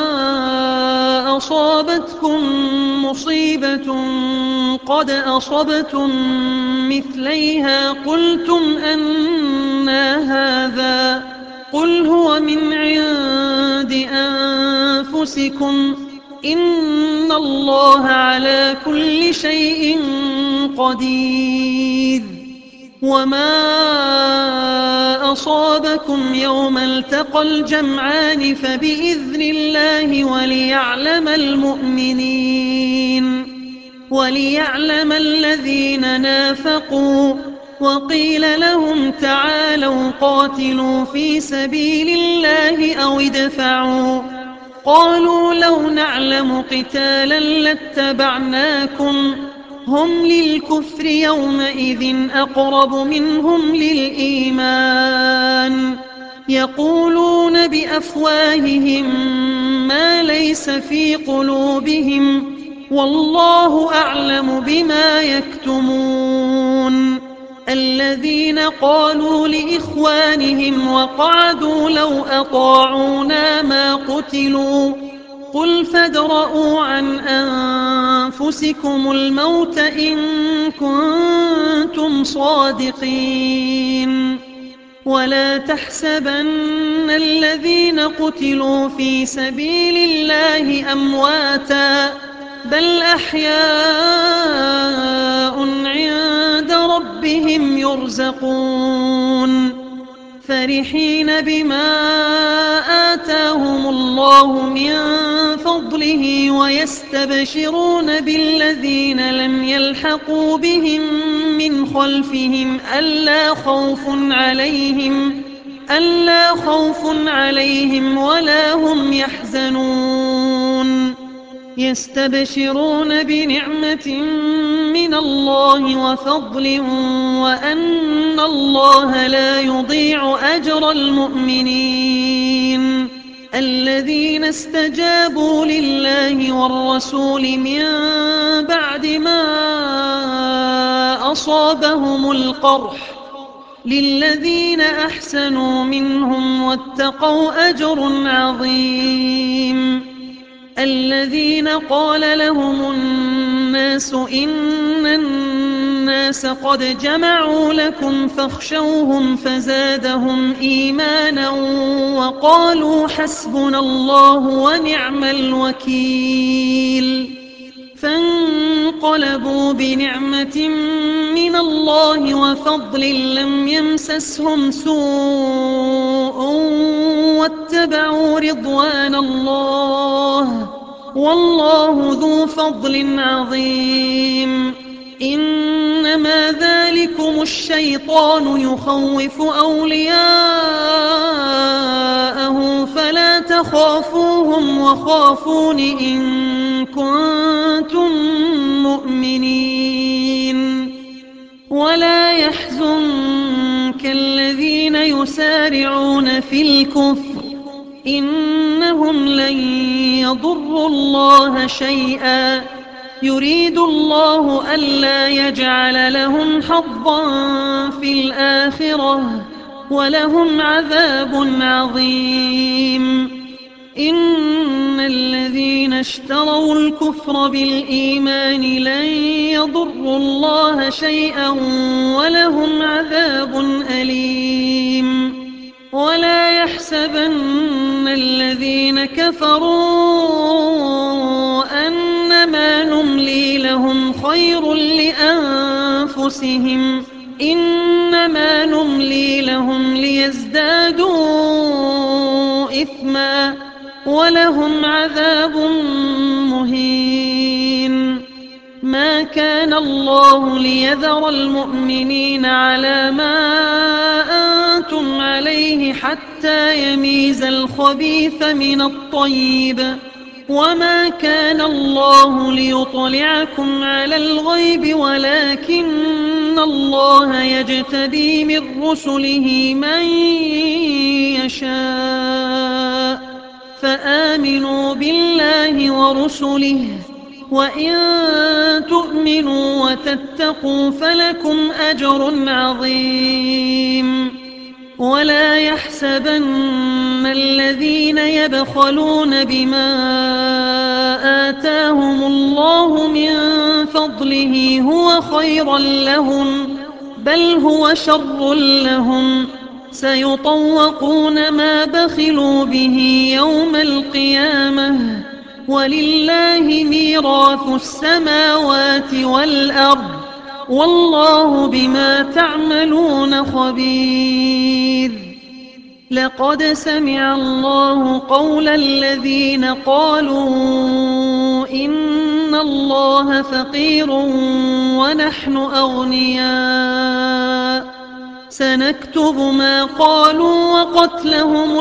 أصابتكم مصيبة قد أصبتم مثليها قلتم أنى هذا قل هو من عند أنفسكم إن الله على كل شيء قدير. وما أصابكم يوم التقى الجمعان فبإذن الله وليعلم الذين نافقوا. وقيل لهم تعالوا قاتلوا في سبيل الله أو ادفعوا قالوا لو نعلم قتالا لاتبعناكم هم للكفر يومئذ أقرب منهم للإيمان يقولون بأفواههم ما ليس في قلوبهم والله أعلم بما يكتمون. الذين قالوا لإخوانهم وقعدوا لو أطاعونا ما قتلوا قل فادرءوا عن أنفسكم الموت إن كنتم صادقين ولا تحسبن الذين قتلوا في سبيل الله أمواتا بل أحياء عند ربهم يرزقون فرحين بما آتاهم الله من فضله ويستبشرون بالذين لم يلحقوا بهم من خلفهم ألا خوف عليهم ولا هم يحزنون يستبشرون بنعمة من الله وفضل وأن الله لا يضيع أجر المؤمنين الذين استجابوا لله والرسول من بعد ما أصابهم القرح للذين أحسنوا منهم واتقوا أجر عظيم الذين قال لهم الناس إن الناس قد جمعوا لكم فاخشوهم فزادهم إيمانا وقالوا حسبنا الله ونعم الوكيل فانقلبوا بنعمة من الله وفضل لم يمسسهم سوء واتبعوا رضوان الله والله ذو فضل عظيم إنما ذلكم الشيطان يخوف أولياءه فلا تخافوهم وخافون إن كنتم مؤمنين ولا يحزنك الذين يسارعون في الكفر إنهم لن يضروا الله شيئا يريد الله ألا يجعل لهم حظا في الآخرة ولهم عذاب عظيم إن الذين اشتروا الكفر بالإيمان لن يضروا الله شيئا ولهم عذاب أليم ولا يحسبن الذين كفروا أنما نملي لهم خير لأنفسهم إنما نملي لهم ليزدادوا إثما ولهم عذاب مهين ما كان الله ليذر المؤمنين على ما أنتم عليه حتى يميز الخبيث من الطيب وما كان الله ليطلعكم على الغيب ولكن الله يجتبي من رسله من يشاء فآمنوا بالله ورسله وإن تؤمنوا وتتقوا فلكم أجر عظيم ولا يحسبن الذين يبخلون بما آتاهم الله من فضله هو خيرا لهم بل هو شر لهم سيطوقون ما بخلوا به يوم القيامة ولله ميراث السماوات والأرض والله بما تعملون خبير لقد سمع الله قول الذين قالوا إن الله فقير ونحن أغنياء سنكتب ما قالوا وقتلهم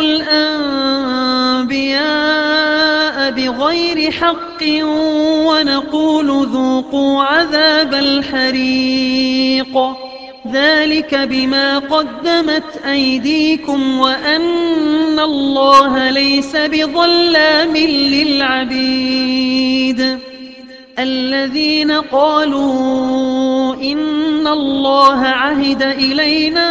الأنبياء بغير حق ونقول ذوقوا عذاب الحريق ذلك بما قدمت أيديكم وأن الله ليس بظلام للعبيد الذين قالوا إن الله عهد إلينا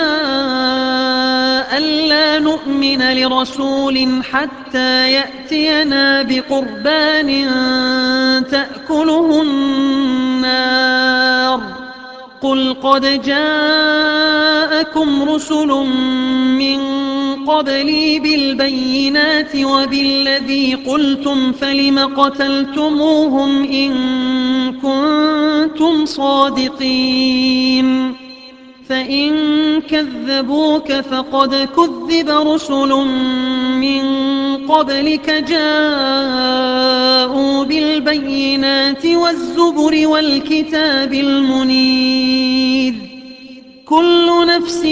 ألا نؤمن لرسول حتى يأتينا بقربان تأكله النار قل قد جاءكم رسل من قبلي بالبينات وبالذي قلتم فلم قتلتموهم إن كنتم صادقين فإن كذبوك فقد كذب رسل من قبلك جاءوا بالبينات والزبر والكتاب المنير كل نفس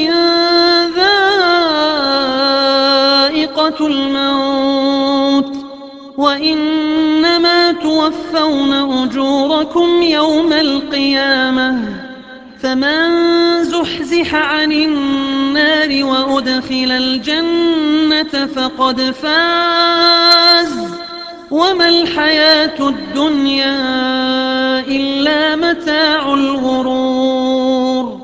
ذائقة الموت وإنما توفون أجوركم يوم القيامة فمن زحزح عن النار وأدخل الجنة فقد فاز وما الحياة الدنيا إلا متاع الغرور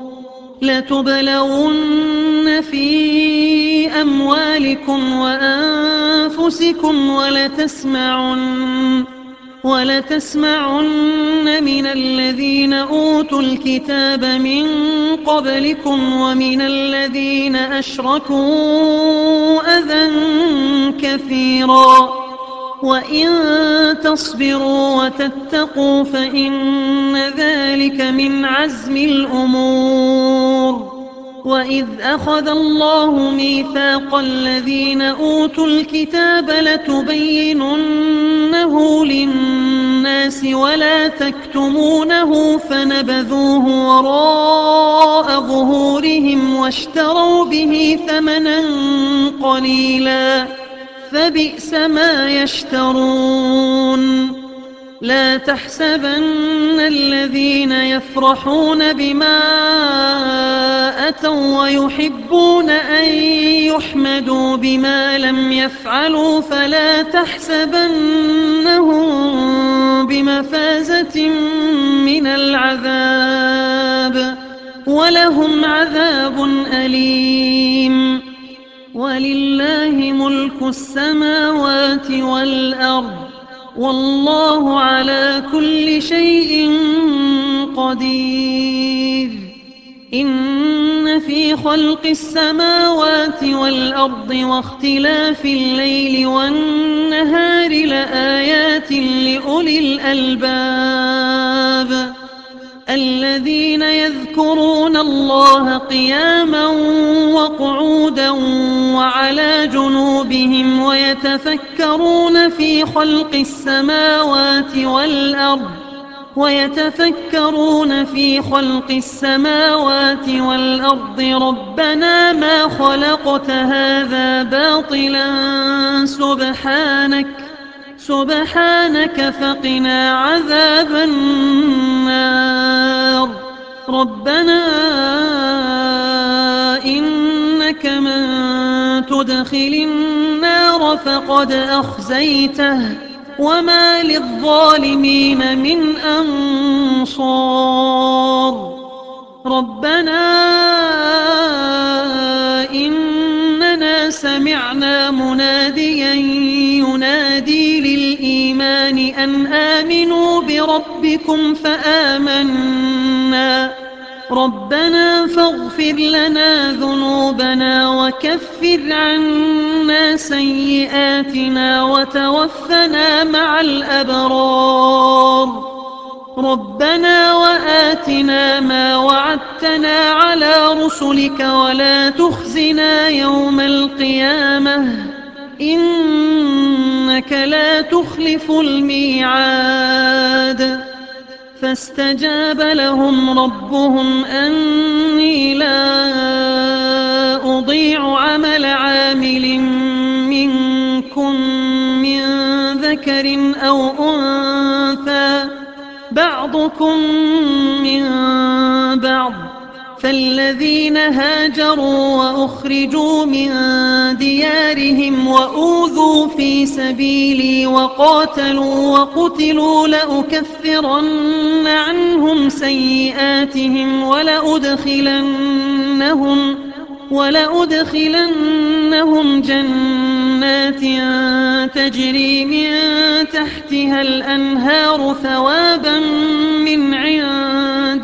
لتبلون في أموالكم وأنفسكم ولتسمعن من الذين أوتوا الكتاب من قبلكم ومن الذين أشركوا أذى كثيرا وإن تصبروا وتتقوا فإن ذلك من عزم الأمور وإذ أخذ الله ميثاق الذين أوتوا الكتاب لتبيننه للناس ولا تكتمونه فنبذوه وراء ظهورهم واشتروا به ثمنا قليلا فبئس ما يشترون لا تحسبن الذين يفرحون بما أتوا ويحبون أن يحمدوا بما لم يفعلوا فلا تحسبنهم بمفازة من العذاب ولهم عذاب أليم ولله ملك السماوات والأرض والله على كل شيء قدير إن في خلق السماوات والأرض واختلاف الليل والنهار لآيات لأولي الألباب الذين يذكرون الله قياما وقعودا وعلى جنوبهم ويتفكرون في خلق السماوات والأرض ربنا ما خلقت هذا باطلا سبحانك فقنا عذاب النار ربنا إنك من تدخل النار فقد أخزيته وما للظالمين من أنصار ربنا إننا سمعنا مناديا ينادي للإيمان أن آمنوا بربكم فآمنا ربنا فاغفر لنا ذنوبنا وكفر عنا سيئاتنا وتوفنا مع الأبرار ربنا وآتنا ما وعدتنا على رسلك ولا تخزنا يوم القيامة إنك لا تخلف الميعاد فاستجاب لهم ربهم أني لا أضيع عمل عامل منكم من ذكر أو أنثى بعضكم من بعض فالذين هاجروا وأخرجوا من ديارهم وأوذوا في سبيلي وقاتلوا وقتلوا لأكفرن عنهم سيئاتهم ولأدخلنهم جنات تجري من تحتها الأنهار ثوابا من عند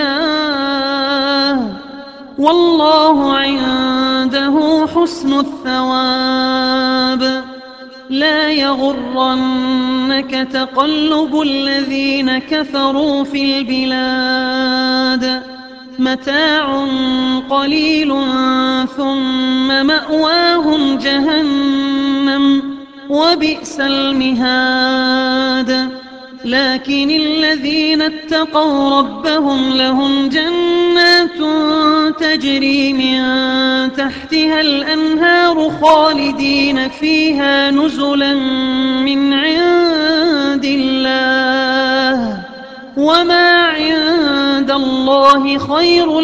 الله والله عنده حسن الثواب. لا يغرنك تقلب الذين كفروا في البلاد متاع قليل ثم مأواهم جهنم وبئس المهاد. لكن الذين اتقوا ربهم لهم جنات تجري من تحتها الأنهار خالدين فيها نزلا من عند الله وما عند الله خير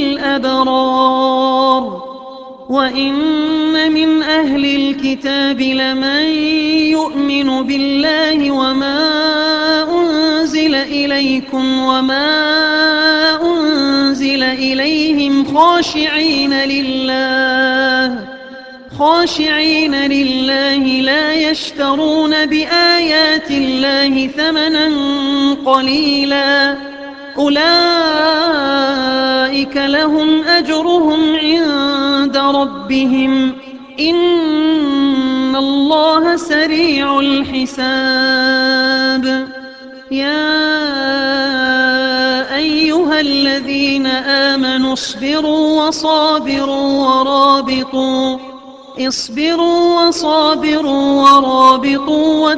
للأبرار. وإن من أهل الكتاب لمن يؤمن بالله وما أنزل إليكم وما أنزل إليهم خاشعين لله لا يشترون بآيات الله ثمنا قليلا أولئك لهم أجرهم عند ربهم إن الله سريع الحساب. يا أيها الذين آمنوا اصبروا وصابروا ورابطوا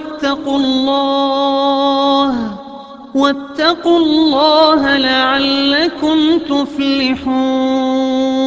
واتقوا الله لعلكم تفلحون.